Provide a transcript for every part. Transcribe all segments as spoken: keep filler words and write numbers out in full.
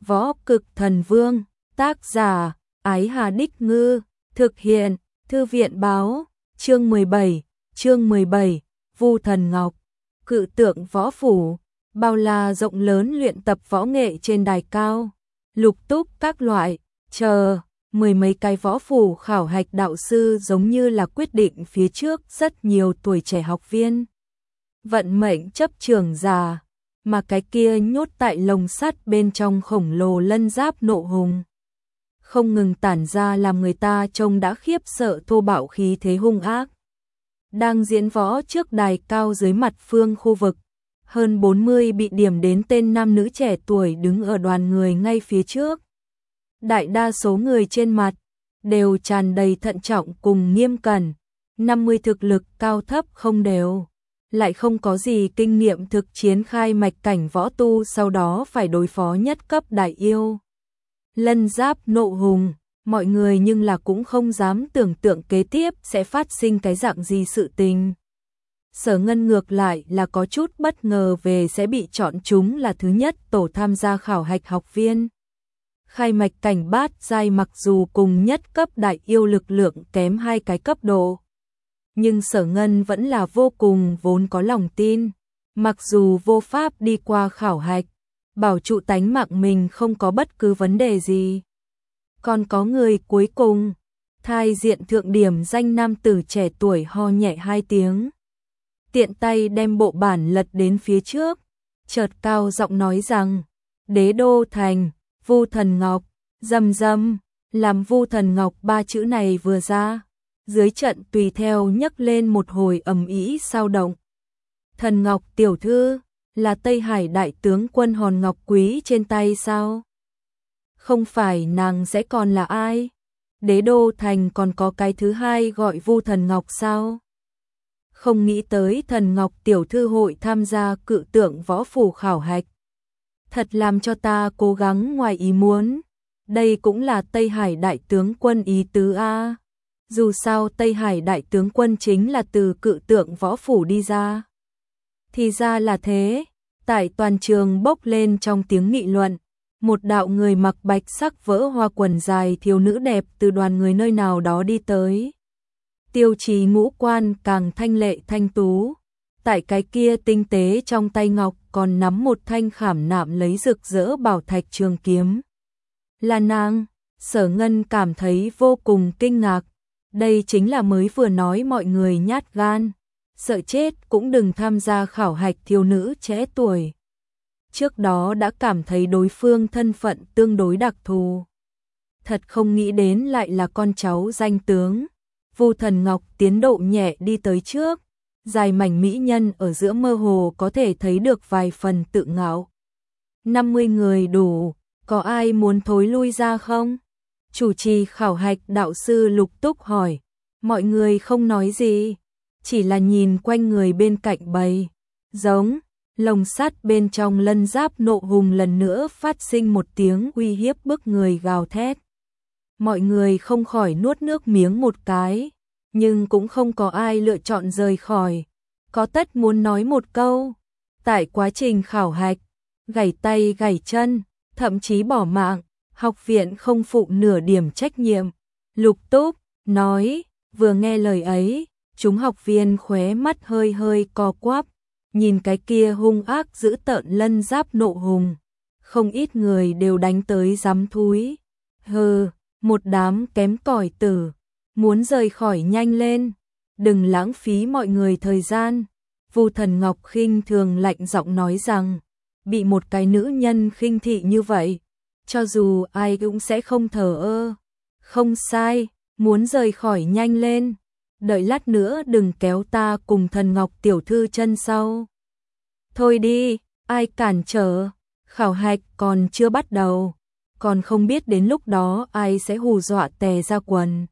Võ Cực Thần Vương, tác giả, Ái Hà Đích Ngư, thực hiện, Thư viện Báo, chương mười bảy, chương mười bảy, Vu Thần Ngọc, cự tượng võ phủ, bao la rộng lớn luyện tập võ nghệ trên đài cao, lục túc các loại, chờ, mười mấy cái võ phủ khảo hạch đạo sư giống như là quyết định phía trước rất nhiều tuổi trẻ học viên. Vận mệnh chấp trường già, mà cái kia nhốt tại lồng sắt bên trong khổng lồ lân giáp nộ hùng. Không ngừng tản ra làm người ta trông đã khiếp sợ thô bạo khí thế hung ác. Đang diễn võ trước đài cao dưới mặt phương khu vực, hơn bốn mươi bị điểm đến tên nam nữ trẻ tuổi đứng ở đoàn người ngay phía trước. Đại đa số người trên mặt đều tràn đầy thận trọng cùng nghiêm cẩn, năm mươi thực lực cao thấp không đều, lại không có gì kinh nghiệm thực chiến khai mạch cảnh võ tu sau đó phải đối phó nhất cấp đại yêu. Lân giáp nộ hùng, mọi người nhưng là cũng không dám tưởng tượng kế tiếp sẽ phát sinh cái dạng gì sự tình. Sở Ngân ngược lại là có chút bất ngờ về sẽ bị chọn chúng là thứ nhất tổ tham gia khảo hạch học viên. Khai mạch cảnh bát giai mặc dù cùng nhất cấp đại yêu lực lượng kém hai cái cấp độ, nhưng Sở Ngân vẫn là vô cùng vốn có lòng tin, mặc dù vô pháp đi qua khảo hạch, bảo trụ tánh mạng mình không có bất cứ vấn đề gì. Còn có người cuối cùng, thai diện thượng điểm danh nam tử trẻ tuổi ho nhẹ hai tiếng, tiện tay đem bộ bản lật đến phía trước, chợt cao giọng nói rằng, Đế Đô Thành, Vu Thần Ngọc, rầm rầm, làm Vu Thần Ngọc ba chữ này vừa ra, dưới trận tùy theo nhấc lên một hồi ầm ĩ sao động. Thần Ngọc tiểu thư, là Tây Hải đại tướng quân hòn ngọc quý trên tay sao? Không phải nàng sẽ còn là ai? Đế Đô Thành còn có cái thứ hai gọi Vu Thần Ngọc sao? Không nghĩ tới Thần Ngọc tiểu thư hội tham gia cự tượng võ phủ khảo hạch. Thật làm cho ta cố gắng ngoài ý muốn. Đây cũng là Tây Hải đại tướng quân ý tứ a. Dù sao Tây Hải đại tướng quân chính là từ cự tượng võ phủ đi ra. Thì ra là thế, tại toàn trường bốc lên trong tiếng nghị luận, một đạo người mặc bạch sắc vỡ hoa quần dài thiếu nữ đẹp từ đoàn người nơi nào đó đi tới. Tiêu chí ngũ quan càng thanh lệ thanh tú, tại cái kia tinh tế trong tay ngọc còn nắm một thanh khảm nạm lấy rực rỡ bảo thạch trường kiếm. Là nàng, Sở Ngân cảm thấy vô cùng kinh ngạc, đây chính là mới vừa nói mọi người nhát gan, sợ chết cũng đừng tham gia khảo hạch thiếu nữ trẻ tuổi. Trước đó đã cảm thấy đối phương thân phận tương đối đặc thù. Thật không nghĩ đến lại là con cháu danh tướng. Vu Thần Ngọc tiến độ nhẹ đi tới trước, dài mảnh mỹ nhân ở giữa mơ hồ có thể thấy được vài phần tự ngạo. năm mươi người đủ, có ai muốn thối lui ra không? Chủ trì khảo hạch đạo sư Lục Túc hỏi, mọi người không nói gì, chỉ là nhìn quanh người bên cạnh bầy. Giống, lồng sắt bên trong lân giáp nộ hùng lần nữa phát sinh một tiếng uy hiếp bức người gào thét. Mọi người không khỏi nuốt nước miếng một cái, nhưng cũng không có ai lựa chọn rời khỏi. Có tất muốn nói một câu, tại quá trình khảo hạch, gãy tay gãy chân, thậm chí bỏ mạng, học viện không phụ nửa điểm trách nhiệm. Lục Túc nói, vừa nghe lời ấy, chúng học viên khóe mắt hơi hơi co quắp, nhìn cái kia hung ác dữ tợn lân giáp nộ hùng, không ít người đều đánh tới giám thúi. Hừ, một đám kém cỏi tử, muốn rời khỏi nhanh lên, đừng lãng phí mọi người thời gian. Vu Thần Ngọc khinh thường lạnh giọng nói rằng, bị một cái nữ nhân khinh thị như vậy, cho dù ai cũng sẽ không thờ ơ. Không sai, muốn rời khỏi nhanh lên, đợi lát nữa đừng kéo ta cùng Thần Ngọc tiểu thư chân sau. Thôi đi, ai cản trở, khảo hạch còn chưa bắt đầu, còn không biết đến lúc đó ai sẽ hù dọa tè ra quần.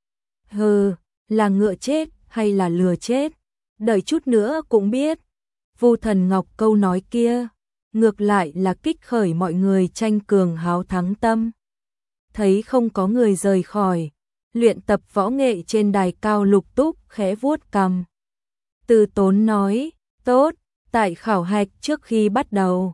Hừ, là ngựa chết hay là lừa chết, đợi chút nữa cũng biết. Vu Thần Ngọc câu nói kia, ngược lại là kích khởi mọi người tranh cường háo thắng tâm. Thấy không có người rời khỏi, luyện tập võ nghệ trên đài cao Lục Túc khẽ vuốt cằm. Từ tốn nói, tốt, tại khảo hạch trước khi bắt đầu,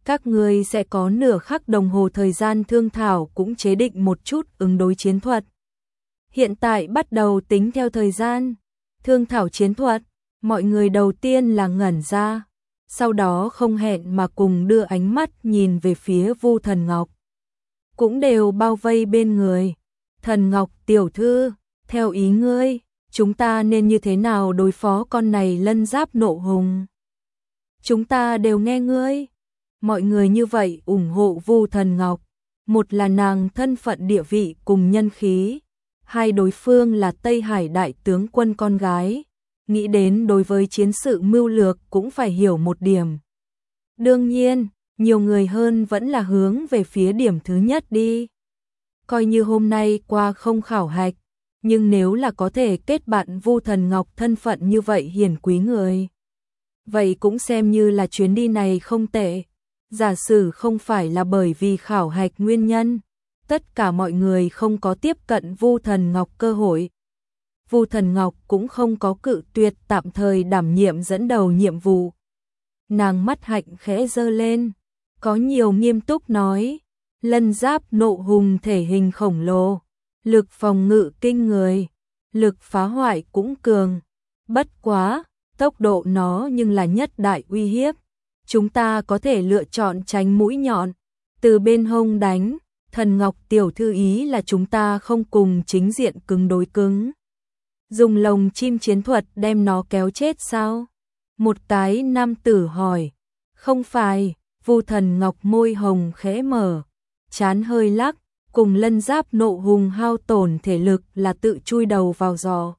Các ngươi sẽ có nửa khắc đồng hồ thời gian thương thảo cũng chế định một chút ứng đối chiến thuật. Hiện tại bắt đầu tính theo thời gian. Thương thảo chiến thuật, mọi người đầu tiên là ngẩn ra, sau đó không hẹn mà cùng đưa ánh mắt nhìn về phía Vu Thần Ngọc. Cũng đều bao vây bên người. Thần Ngọc tiểu thư, theo ý ngươi, chúng ta nên như thế nào đối phó con này lân giáp nộ hùng? Chúng ta đều nghe ngươi. Mọi người như vậy ủng hộ Vu Thần Ngọc. Một là nàng thân phận địa vị cùng nhân khí. Hai đối phương là Tây Hải đại tướng quân con gái. Nghĩ đến đối với chiến sự mưu lược cũng phải hiểu một điểm. Đương nhiên, nhiều người hơn vẫn là hướng về phía điểm thứ nhất đi. Coi như hôm nay qua không khảo hạch, nhưng nếu là có thể kết bạn Vu Thần Ngọc thân phận như vậy hiển quý người, vậy cũng xem như là chuyến đi này không tệ. Giả sử không phải là bởi vì khảo hạch nguyên nhân, tất cả mọi người không có tiếp cận Vu Thần Ngọc cơ hội. Vu Thần Ngọc cũng không có cự tuyệt tạm thời đảm nhiệm dẫn đầu nhiệm vụ. Nàng mắt hạnh khẽ giơ lên, có nhiều nghiêm túc nói, lân giáp nộ hùng thể hình khổng lồ, lực phòng ngự kinh người, lực phá hoại cũng cường, bất quá, tốc độ nó nhưng là nhất đại uy hiếp. Chúng ta có thể lựa chọn tránh mũi nhọn, từ bên hông đánh. Thần Ngọc tiểu thư ý là chúng ta không cùng chính diện cứng đối cứng, dùng lồng chim chiến thuật đem nó kéo chết sao? Một cái nam tử hỏi. Không phải. Vu Thần Ngọc môi hồng khẽ mở, trán hơi lắc, cùng lân giáp nộ hùng hao tổn thể lực là tự chui đầu vào giò.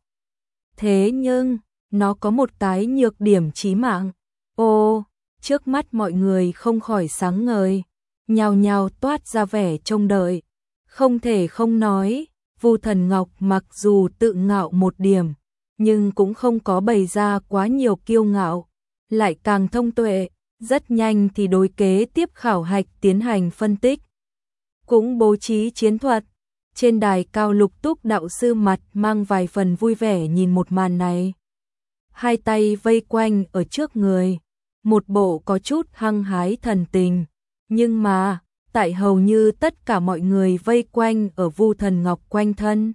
Thế nhưng, nó có một cái nhược điểm chí mạng. Ô, trước mắt mọi người không khỏi sáng ngời, nhào nhào toát ra vẻ trông đợi. Không thể không nói, Vu Thần Ngọc mặc dù tự ngạo một điểm, nhưng cũng không có bày ra quá nhiều kiêu ngạo, lại càng thông tuệ, rất nhanh thì đối kế tiếp khảo hạch tiến hành phân tích. Cũng bố trí chiến thuật. Trên đài cao Lục Túc đạo sư mặt mang vài phần vui vẻ nhìn một màn này. Hai tay vây quanh ở trước người, một bộ có chút hăng hái thần tình, nhưng mà, tại hầu như tất cả mọi người vây quanh ở Vu Thần Ngọc quanh thân.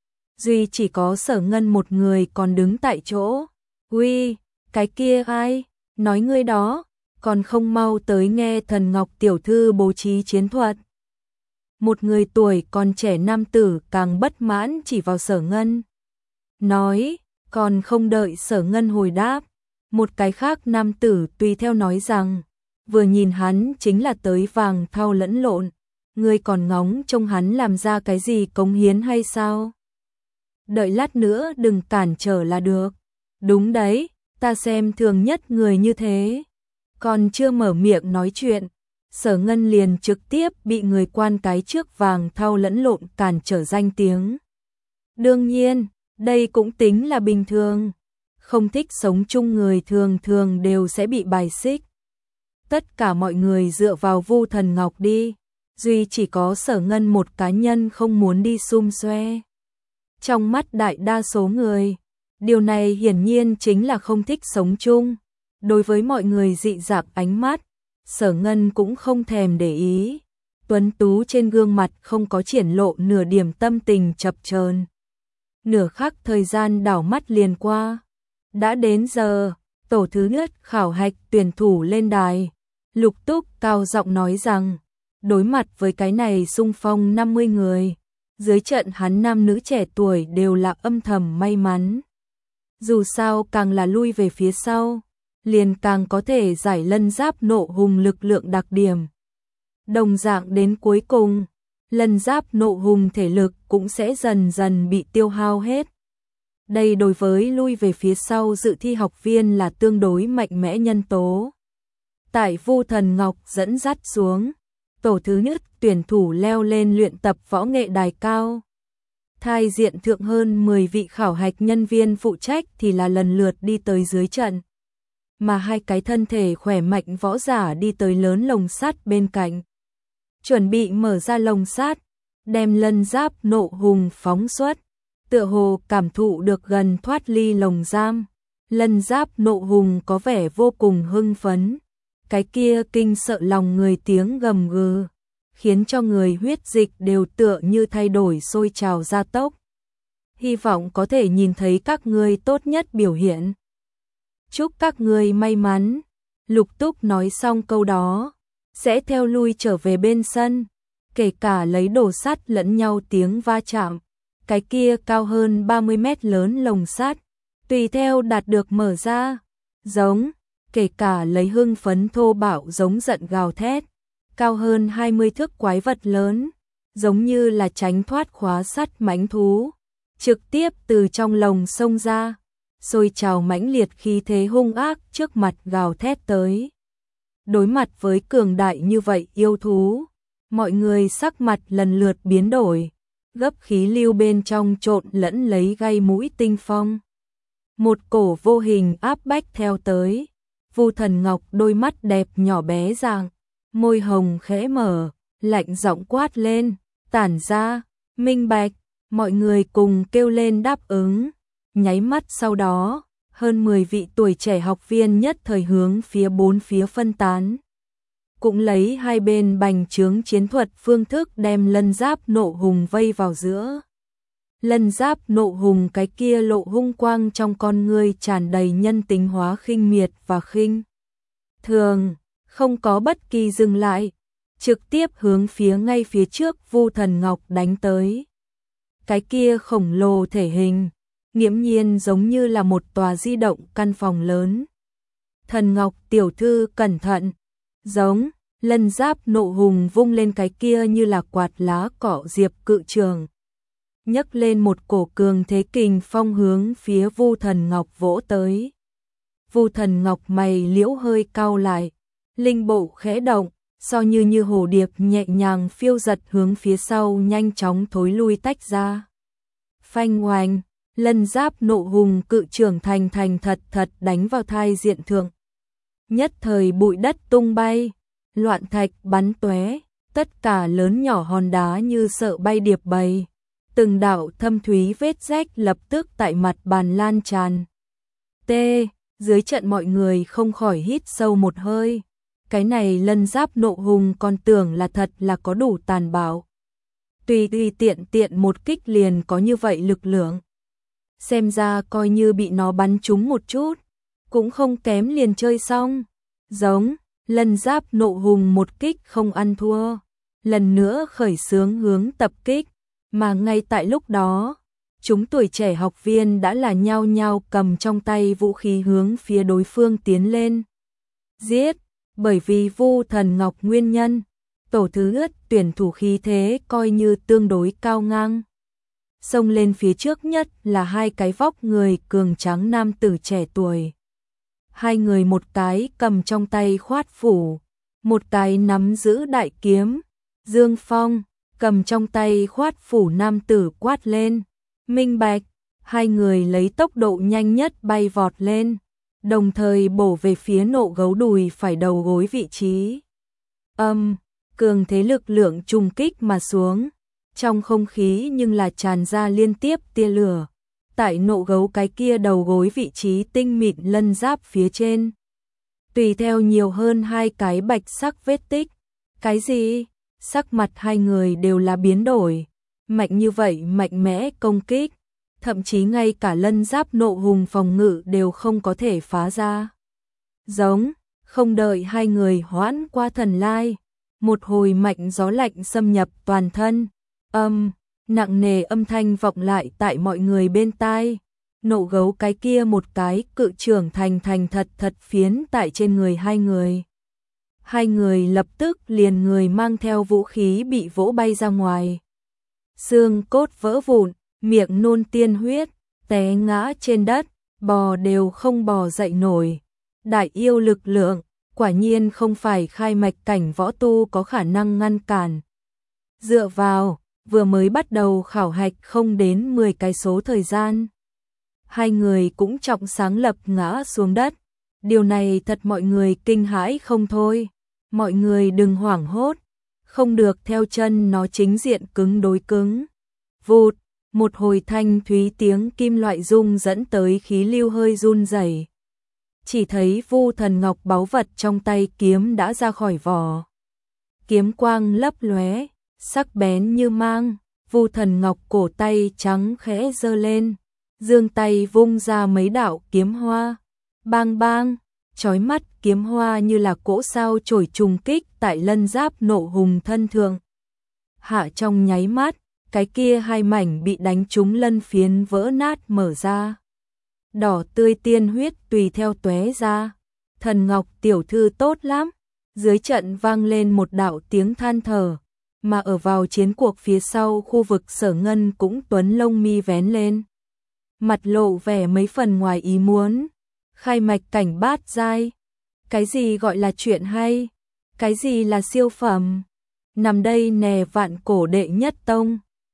Duy chỉ có Sở Ngân một người còn đứng tại chỗ. Uy, cái kia ai? Nói ngươi đó, còn không mau tới nghe Thần Ngọc tiểu thư bố trí chiến thuật. Một người tuổi còn trẻ nam tử càng bất mãn chỉ vào Sở Ngân. Nói, còn không đợi Sở Ngân hồi đáp. Một cái khác nam tử tùy theo nói rằng, vừa nhìn hắn chính là tới vàng thau lẫn lộn, ngươi còn ngóng trông hắn làm ra cái gì cống hiến hay sao? Đợi lát nữa đừng cản trở là được. Đúng đấy, ta xem thường nhất người như thế. Còn chưa mở miệng nói chuyện, Sở Ngân liền trực tiếp bị người quan cái trước vàng thau lẫn lộn cản trở danh tiếng. Đương nhiên, đây cũng tính là bình thường. Không thích sống chung người thường thường đều sẽ bị bài xích. Tất cả mọi người dựa vào Vu Thần Ngọc đi, duy chỉ có Sở Ngân một cá nhân không muốn đi xum xoe. Trong mắt đại đa số người, điều này hiển nhiên chính là không thích sống chung. Đối với mọi người dị dạng ánh mắt, Sở Ngân cũng không thèm để ý. Tuấn tú trên gương mặt không có triển lộ nửa điểm tâm tình chập chờn. Nửa khắc thời gian đảo mắt liền qua. Đã đến giờ, tổ thứ nhất khảo hạch tuyển thủ lên đài. Lục Túc cao giọng nói rằng, đối mặt với cái này xung phong năm mươi người, dưới trận hắn nam nữ trẻ tuổi đều là âm thầm may mắn. Dù sao càng là lui về phía sau, liền càng có thể giải lân giáp nộ hùng lực lượng đặc điểm. Đồng dạng đến cuối cùng, lân giáp nộ hùng thể lực cũng sẽ dần dần bị tiêu hao hết. Đây đối với lui về phía sau dự thi học viên là tương đối mạnh mẽ nhân tố. Tại Vu Thần Ngọc dẫn dắt xuống, tổ thứ nhất tuyển thủ leo lên luyện tập võ nghệ đài cao. Thai diện thượng hơn mười vị khảo hạch nhân viên phụ trách thì là lần lượt đi tới dưới trận. Mà hai cái thân thể khỏe mạnh võ giả đi tới lớn lồng sắt bên cạnh. Chuẩn bị mở ra lồng sắt, đem lân giáp nộ hùng phóng xuất. Tựa hồ cảm thụ được gần thoát ly lồng giam. Lân giáp nộ hùng có vẻ vô cùng hưng phấn. cái kia kinh sợ lòng người tiếng gầm gừ, khiến cho người huyết dịch đều tựa như thay đổi sôi trào gia tốc. Hy vọng có thể nhìn thấy các ngươi tốt nhất biểu hiện. Chúc các ngươi may mắn. Lục Túc nói xong câu đó, sẽ theo lui trở về bên sân, kể cả lấy đồ sắt lẫn nhau tiếng va chạm. Cái kia cao hơn ba mươi mét lớn lồng sắt, tùy theo đạt được mở ra, giống, kể cả lấy hưng phấn thô bạo giống giận gào thét, cao hơn hai mươi thước quái vật lớn, giống như là tránh thoát khóa sắt mãnh thú, trực tiếp từ trong lồng xông ra, sôi trào mãnh liệt khí thế hung ác trước mặt gào thét tới. Đối mặt với cường đại như vậy yêu thú, mọi người sắc mặt lần lượt biến đổi, gấp khí lưu bên trong trộn lẫn lấy gây mũi tinh phong. Một cổ vô hình áp bách theo tới, Vu Thần Ngọc đôi mắt đẹp nhỏ bé dạng, môi hồng khẽ mở, lạnh giọng quát lên, tản ra, minh bạch, mọi người cùng kêu lên đáp ứng. Nháy mắt sau đó, hơn mười vị tuổi trẻ học viên nhất thời hướng phía bốn phía phân tán. Cũng lấy hai bên bành trướng chiến thuật phương thức đem Lân Giáp Nộ Hùng vây vào giữa. Lân Giáp Nộ Hùng cái kia lộ hung quang trong con ngươi tràn đầy nhân tính hóa khinh miệt và khinh thường, không có bất kỳ dừng lại, trực tiếp hướng phía ngay phía trước Vu Thần Ngọc đánh tới. Cái kia khổng lồ thể hình, nghiễm nhiên giống như là một tòa di động căn phòng lớn. Thần Ngọc tiểu thư cẩn thận, giống, Lân Giáp Nộ Hùng vung lên cái kia như là quạt lá cỏ diệp cự trường, nhấc lên một cổ cường thế kình phong hướng phía Vu Thần Ngọc vỗ tới. Vu Thần Ngọc mày liễu hơi cau lại, linh bộ khẽ động, so như như hồ điệp nhẹ nhàng phiêu giật hướng phía sau nhanh chóng thối lui tách ra. Phanh oanh, Lân Giáp Nộ Hùng cự trường thành thành thật thật đánh vào thai diện thượng. Nhất thời bụi đất tung bay, loạn thạch bắn tóe, tất cả lớn nhỏ hòn đá như sợ bay điệp bầy. Từng đạo thâm thúy vết rách lập tức tại mặt bàn lan tràn. T, dưới trận mọi người không khỏi hít sâu một hơi. Cái này Lân Giáp Nộ Hùng còn tưởng là thật là có đủ tàn bạo. Tùy tùy tiện tiện một kích liền có như vậy lực lượng. Xem ra coi như bị nó bắn trúng một chút, cũng không kém liền chơi xong. Giống, Lân Giáp Nộ Hùng một kích không ăn thua, lần nữa khởi xướng hướng tập kích, mà ngay tại lúc đó, chúng tuổi trẻ học viên đã là nhao nhao cầm trong tay vũ khí hướng phía đối phương tiến lên. Giết, bởi vì Vu Thần Ngọc nguyên nhân, tổ thứ nhất tuyển thủ khí thế coi như tương đối cao ngang. Xông lên phía trước nhất là hai cái vóc người cường tráng nam tử trẻ tuổi. Hai người một cái cầm trong tay khoát phủ, một cái nắm giữ đại kiếm. Dương Phong cầm trong tay khoát phủ nam tử quát lên, minh bạch, hai người lấy tốc độ nhanh nhất bay vọt lên, đồng thời bổ về phía Nộ Gấu đùi phải đầu gối vị trí. Âm, cường thế lực lượng trùng kích mà xuống, trong không khí nhưng là tràn ra liên tiếp tia lửa. Tại Nộ Gấu cái kia đầu gối vị trí tinh mịn lân giáp phía trên, tùy theo nhiều hơn hai cái bạch sắc vết tích. Cái gì? Sắc mặt hai người đều là biến đổi. Mạnh như vậy mạnh mẽ công kích, thậm chí ngay cả Lân Giáp Nộ Hùng phòng ngự đều không có thể phá ra. Giống, không đợi hai người hoãn qua thần lai, một hồi mạnh gió lạnh xâm nhập toàn thân. Âm, nặng nề âm thanh vọng lại tại mọi người bên tai. Nộ Gấu cái kia một cái cự trưởng thành thành thật thật phiến tại trên người hai người. Hai người lập tức liền người mang theo vũ khí bị vỗ bay ra ngoài. Xương cốt vỡ vụn, miệng nôn tiên huyết, té ngã trên đất, bò đều không bò dậy nổi. Đại yêu lực lượng, quả nhiên không phải khai mạch cảnh võ tu có khả năng ngăn cản. Dựa vào, vừa mới bắt đầu khảo hạch không đến mười cái số thời gian. Hai người cũng trọng sáng lập ngã xuống đất. Điều này thật mọi người kinh hãi không thôi. Mọi người đừng hoảng hốt, không được theo chân nó chính diện cứng đối cứng. Vụt, một hồi thanh thúy tiếng kim loại rung dẫn tới khí lưu hơi run rẩy. chỉ thấy Vu Thần Ngọc báu vật trong tay kiếm đã ra khỏi vỏ. Kiếm quang lấp lóe, sắc bén như mang, Vu Thần Ngọc cổ tay trắng khẽ giơ lên, giương tay vung ra mấy đạo kiếm hoa, bang bang, chói mắt kiếm hoa như là cỗ sao chổi trùng kích tại lân giáp nộ hùng thân thượng. Hạ trong nháy mắt, cái kia hai mảnh bị đánh trúng lân phiến vỡ nát mở ra. Đỏ tươi tiên huyết tùy theo tóe ra. Thần Ngọc tiểu thư tốt lắm. Dưới trận vang lên một đạo tiếng than thở, mà ở vào chiến cuộc phía sau khu vực Sở Ngân cũng tuấn lông mi vén lên. Mặt lộ vẻ mấy phần ngoài ý muốn. Khai mạch cảnh bát giai. Cái gì gọi là chuyện hay? Cái gì là siêu phẩm? Nằm đây nè vạn cổ đệ nhất tông.